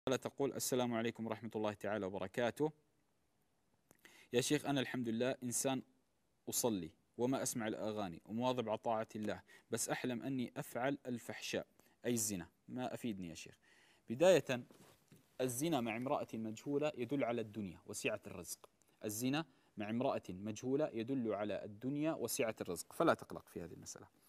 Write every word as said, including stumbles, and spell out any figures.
تقول: السلام عليكم ورحمة الله تعالى وبركاته. يا شيخ، أنا الحمد لله إنسان أصلي وما أسمع الأغاني ومواظب على طاعة الله، بس أحلم أني أفعل الفحشاء أي الزنا، ما أفيدني يا شيخ؟ بداية، الزنا مع امرأة مجهولة يدل على الدنيا وسعة الرزق. الزنا مع امرأة مجهولة يدل على الدنيا وسعة الرزق، فلا تقلق في هذه المسألة.